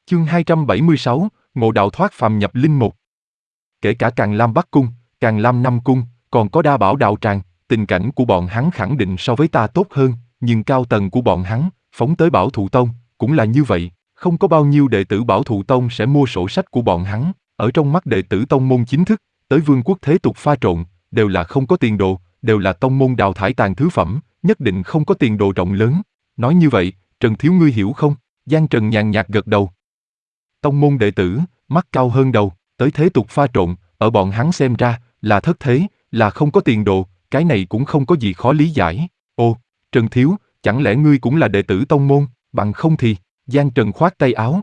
Chương 276, Ngộ đạo thoát phàm nhập linh một. Kể cả Càn Lam Bắc Cung, Càn Lam Nam Cung, còn có Đa Bảo Đạo Tràng, tình cảnh của bọn hắn khẳng định so với ta tốt hơn, nhưng cao tầng của bọn hắn, phóng tới Bảo Thụ Tông, cũng là như vậy, không có bao nhiêu đệ tử Bảo Thụ Tông sẽ mua sổ sách của bọn hắn, ở trong mắt đệ tử tông môn chính thức, tới vương quốc thế tục pha trộn, đều là không có tiền đồ, đều là tông môn đào thải tàn thứ phẩm, nhất định không có tiền đồ rộng lớn. Nói như vậy, Trần Thiếu ngươi hiểu không? Giang Trần nhàn nhạt gật đầu. Tông môn đệ tử, mắt cao hơn đầu, tới thế tục pha trộn, ở bọn hắn xem ra, là thất thế, là không có tiền đồ, cái này cũng không có gì khó lý giải. Ồ, Trần Thiếu, chẳng lẽ ngươi cũng là đệ tử tông môn, bằng không thì, Giang Trần khoát tay áo.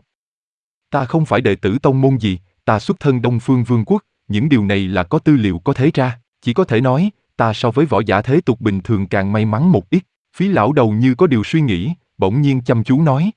Ta không phải đệ tử tông môn gì, ta xuất thân Đông Phương Vương quốc, những điều này là có tư liệu có thể ra, chỉ có thể nói, ta so với võ giả thế tục bình thường càng may mắn một ít. Phí lão đầu như có điều suy nghĩ, bỗng nhiên chăm chú nói.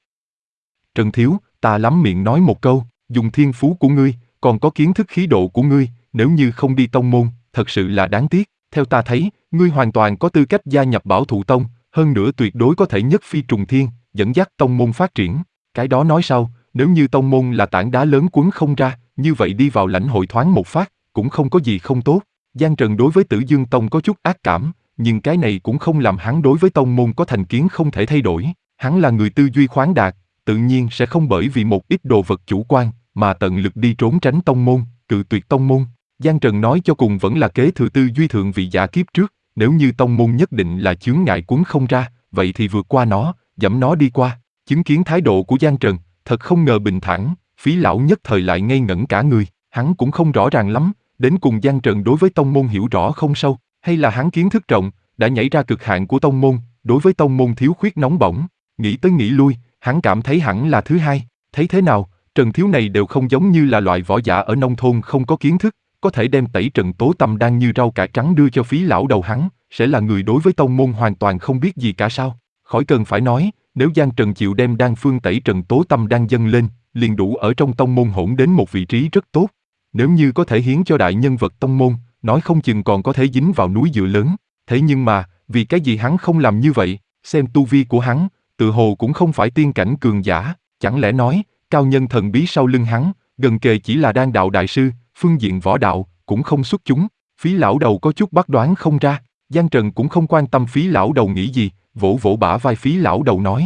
Trần Thiếu, ta lắm miệng nói một câu, dùng thiên phú của ngươi, còn có kiến thức khí độ của ngươi, nếu như không đi tông môn, thật sự là đáng tiếc. Theo ta thấy, ngươi hoàn toàn có tư cách gia nhập Bảo Thụ Tông, hơn nữa tuyệt đối có thể nhất phi trùng thiên, dẫn dắt tông môn phát triển. Cái đó nói sau, nếu như tông môn là tảng đá lớn quấn không ra, như vậy đi vào lãnh hội thoáng một phát, cũng không có gì không tốt. Giang Trần đối với Tử Dương Tông có chút ác cảm, nhưng cái này cũng không làm hắn đối với tông môn có thành kiến không thể thay đổi. Hắn là người tư duy khoáng đạt, tự nhiên sẽ không bởi vì một ít đồ vật chủ quan, mà tận lực đi trốn tránh tông môn, cự tuyệt tông môn. Giang Trần nói cho cùng vẫn là kế thừa tư duy thượng vị giả kiếp trước, nếu như tông môn nhất định là chướng ngại quấn không ra, vậy thì vượt qua nó, dẫm nó đi qua. Chứng kiến thái độ của Giang Trần, thật không ngờ bình thản, Phí lão nhất thời lại ngây ngẩn cả người, hắn cũng không rõ ràng lắm, đến cùng Giang Trần đối với tông môn hiểu rõ không sâu, hay là hắn kiến thức rộng, đã nhảy ra cực hạn của tông môn, đối với tông môn thiếu khuyết nóng bỏng, nghĩ tới nghĩ lui, hắn cảm thấy hẳn là thứ hai. Thấy thế nào, Trần Thiếu này đều không giống như là loại võ giả ở nông thôn không có kiến thức, có thể đem tẩy trần tố tâm đan như rau cải trắng đưa cho Phí lão đầu hắn, sẽ là người đối với tông môn hoàn toàn không biết gì cả sao? Khỏi cần phải nói, nếu Giang Trần chịu đem đan phương tẩy trần tố tâm đan dâng lên, liền đủ ở trong tông môn hỗn đến một vị trí rất tốt. Nếu như có thể hiến cho đại nhân vật tông môn, nói không chừng còn có thể dính vào núi dựa lớn. Thế nhưng mà, vì cái gì hắn không làm như vậy? Xem tu vi của hắn, tự hồ cũng không phải tiên cảnh cường giả, chẳng lẽ nói, cao nhân thần bí sau lưng hắn, gần kề chỉ là đan đạo đại sư, phương diện võ đạo, cũng không xuất chúng. Phí lão đầu có chút bắt đoán không ra, Giang Trần cũng không quan tâm Phí lão đầu nghĩ gì, vỗ vỗ bả vai Phí lão đầu nói.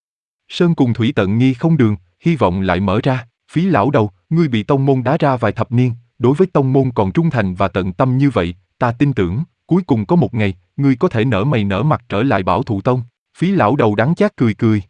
Sơn cùng thủy tận nghi không đường, hy vọng lại mở ra. Phí lão đầu, ngươi bị tông môn đá ra vài thập niên, đối với tông môn còn trung thành và tận tâm như vậy, ta tin tưởng, cuối cùng có một ngày, ngươi có thể nở mày nở mặt trở lại Bảo Thụ Tông. Phí lão đầu đắng chát cười cười.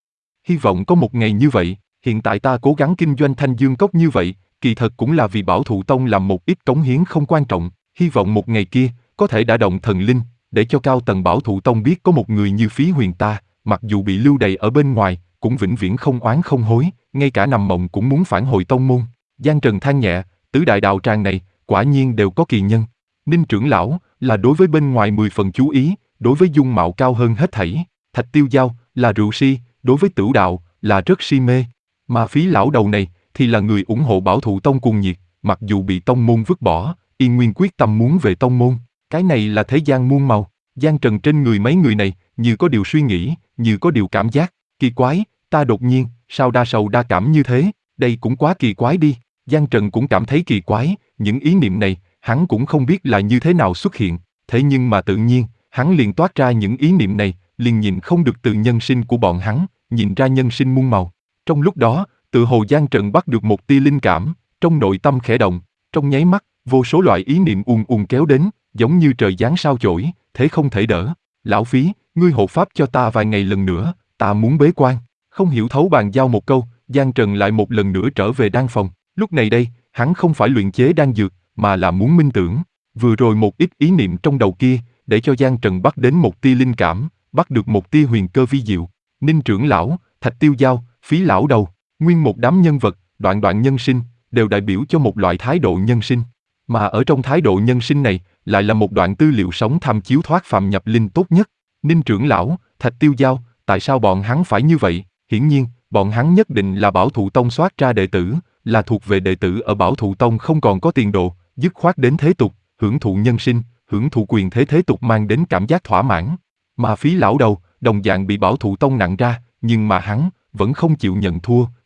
Hy vọng có một ngày như vậy, hiện tại ta cố gắng kinh doanh Thanh Dương Cốc như vậy, kỳ thật cũng là vì Bảo Thụ Tông làm một ít cống hiến không quan trọng, hy vọng một ngày kia, có thể đả động thần linh, để cho cao tầng Bảo Thụ Tông biết có một người như Phí Huyền ta, mặc dù bị lưu đày ở bên ngoài, cũng vĩnh viễn không oán không hối, ngay cả nằm mộng cũng muốn phản hồi tông môn. Giang Trần than nhẹ, tứ đại đạo tràng này, quả nhiên đều có kỳ nhân. Ninh trưởng lão, là đối với bên ngoài 10 phần chú ý, đối với dung mạo cao hơn hết thảy. Thạch Tiêu Giao, là rượu si, đối với tửu đạo, là rất si mê. Mà Phí lão đầu này, thì là người ủng hộ Bảo Thụ Tông cuồng nhiệt, mặc dù bị tông môn vứt bỏ, yên nguyên quyết tâm muốn về tông môn. Cái này là thế gian muôn màu. Giang Trần trên người mấy người này, như có điều suy nghĩ, như có điều cảm giác. Kỳ quái, ta đột nhiên, sao đa sầu đa cảm như thế, đây cũng quá kỳ quái đi. Giang Trần cũng cảm thấy kỳ quái, những ý niệm này, hắn cũng không biết là như thế nào xuất hiện. Thế nhưng mà tự nhiên, hắn liền toát ra những ý niệm này, liền nhìn không được từ nhân sinh của bọn hắn, nhìn ra nhân sinh muôn màu. Trong lúc đó, tự hồ Giang Trần bắt được một tia linh cảm, trong nội tâm khẽ động, trong nháy mắt, vô số loại ý niệm ùn ùn kéo đến, giống như trời giáng sao chổi, thế không thể đỡ. Lão Phí, ngươi hộ pháp cho ta vài ngày lần nữa, ta muốn bế quan. Không hiểu thấu bàn giao một câu, Giang Trần lại một lần nữa trở về đan phòng. Lúc này đây, hắn không phải luyện chế đan dược, mà là muốn minh tưởng. Vừa rồi một ít ý niệm trong đầu kia, để cho Giang Trần bắt đến một tia linh cảm, bắt được một tia huyền cơ vi diệu. Ninh trưởng lão, Thạch Tiêu Giao, Phí lão đầu, nguyên một đám nhân vật, đoạn đoạn nhân sinh, đều đại biểu cho một loại thái độ nhân sinh. Mà ở trong thái độ nhân sinh này, lại là một đoạn tư liệu sống tham chiếu thoát phàm nhập linh tốt nhất. Ninh trưởng lão, Thạch Tiêu Giao, tại sao bọn hắn phải như vậy? Hiển nhiên, bọn hắn nhất định là Bảo Thụ Tông soát ra đệ tử, là thuộc về đệ tử ở Bảo Thụ Tông không còn có tiền đồ, dứt khoát đến thế tục, hưởng thụ nhân sinh, hưởng thụ quyền thế tục mang đến cảm giác thỏa mãn. Mà Phí lão đầu, đồng dạng bị Bảo Thụ Tông nặng ra, nhưng mà hắn vẫn không chịu nhận thua,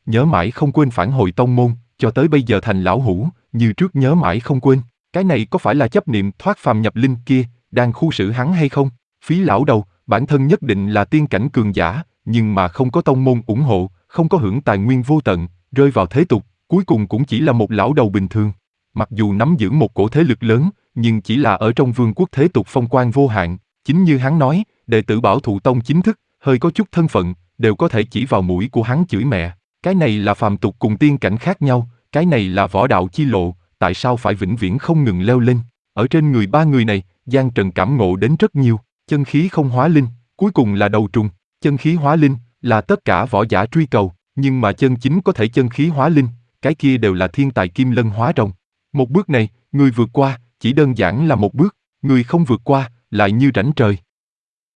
nhớ mãi không quên phản hồi tông môn, cho tới bây giờ thành lão hủ, như trước nhớ mãi không quên. Cái này có phải là chấp niệm thoát phàm nhập linh kia, đang khu xử hắn hay không? Phí lão đầu, bản thân nhất định là tiên cảnh cường giả, nhưng mà không có tông môn ủng hộ, không có hưởng tài nguyên vô tận, rơi vào thế tục, cuối cùng cũng chỉ là một lão đầu bình thường. Mặc dù nắm giữ một cổ thế lực lớn, nhưng chỉ là ở trong vương quốc thế tục phong quang vô hạn. Chính như hắn nói, đệ tử Bảo Thụ Tông chính thức, hơi có chút thân phận, đều có thể chỉ vào mũi của hắn chửi mẹ. Cái này là phàm tục cùng tiên cảnh khác nhau, cái này là võ đạo chi lộ, tại sao phải vĩnh viễn không ngừng leo lên? Ở trên người ba người này, Giang Trần cảm ngộ đến rất nhiều. Chân khí không hóa linh, cuối cùng là đầu trùng. Chân khí hóa linh là tất cả võ giả truy cầu, nhưng mà chân chính có thể chân khí hóa linh, cái kia đều là thiên tài kim lân hóa rồng. Một bước này, người vượt qua, chỉ đơn giản là một bước, người không vượt qua, lại như rãnh trời.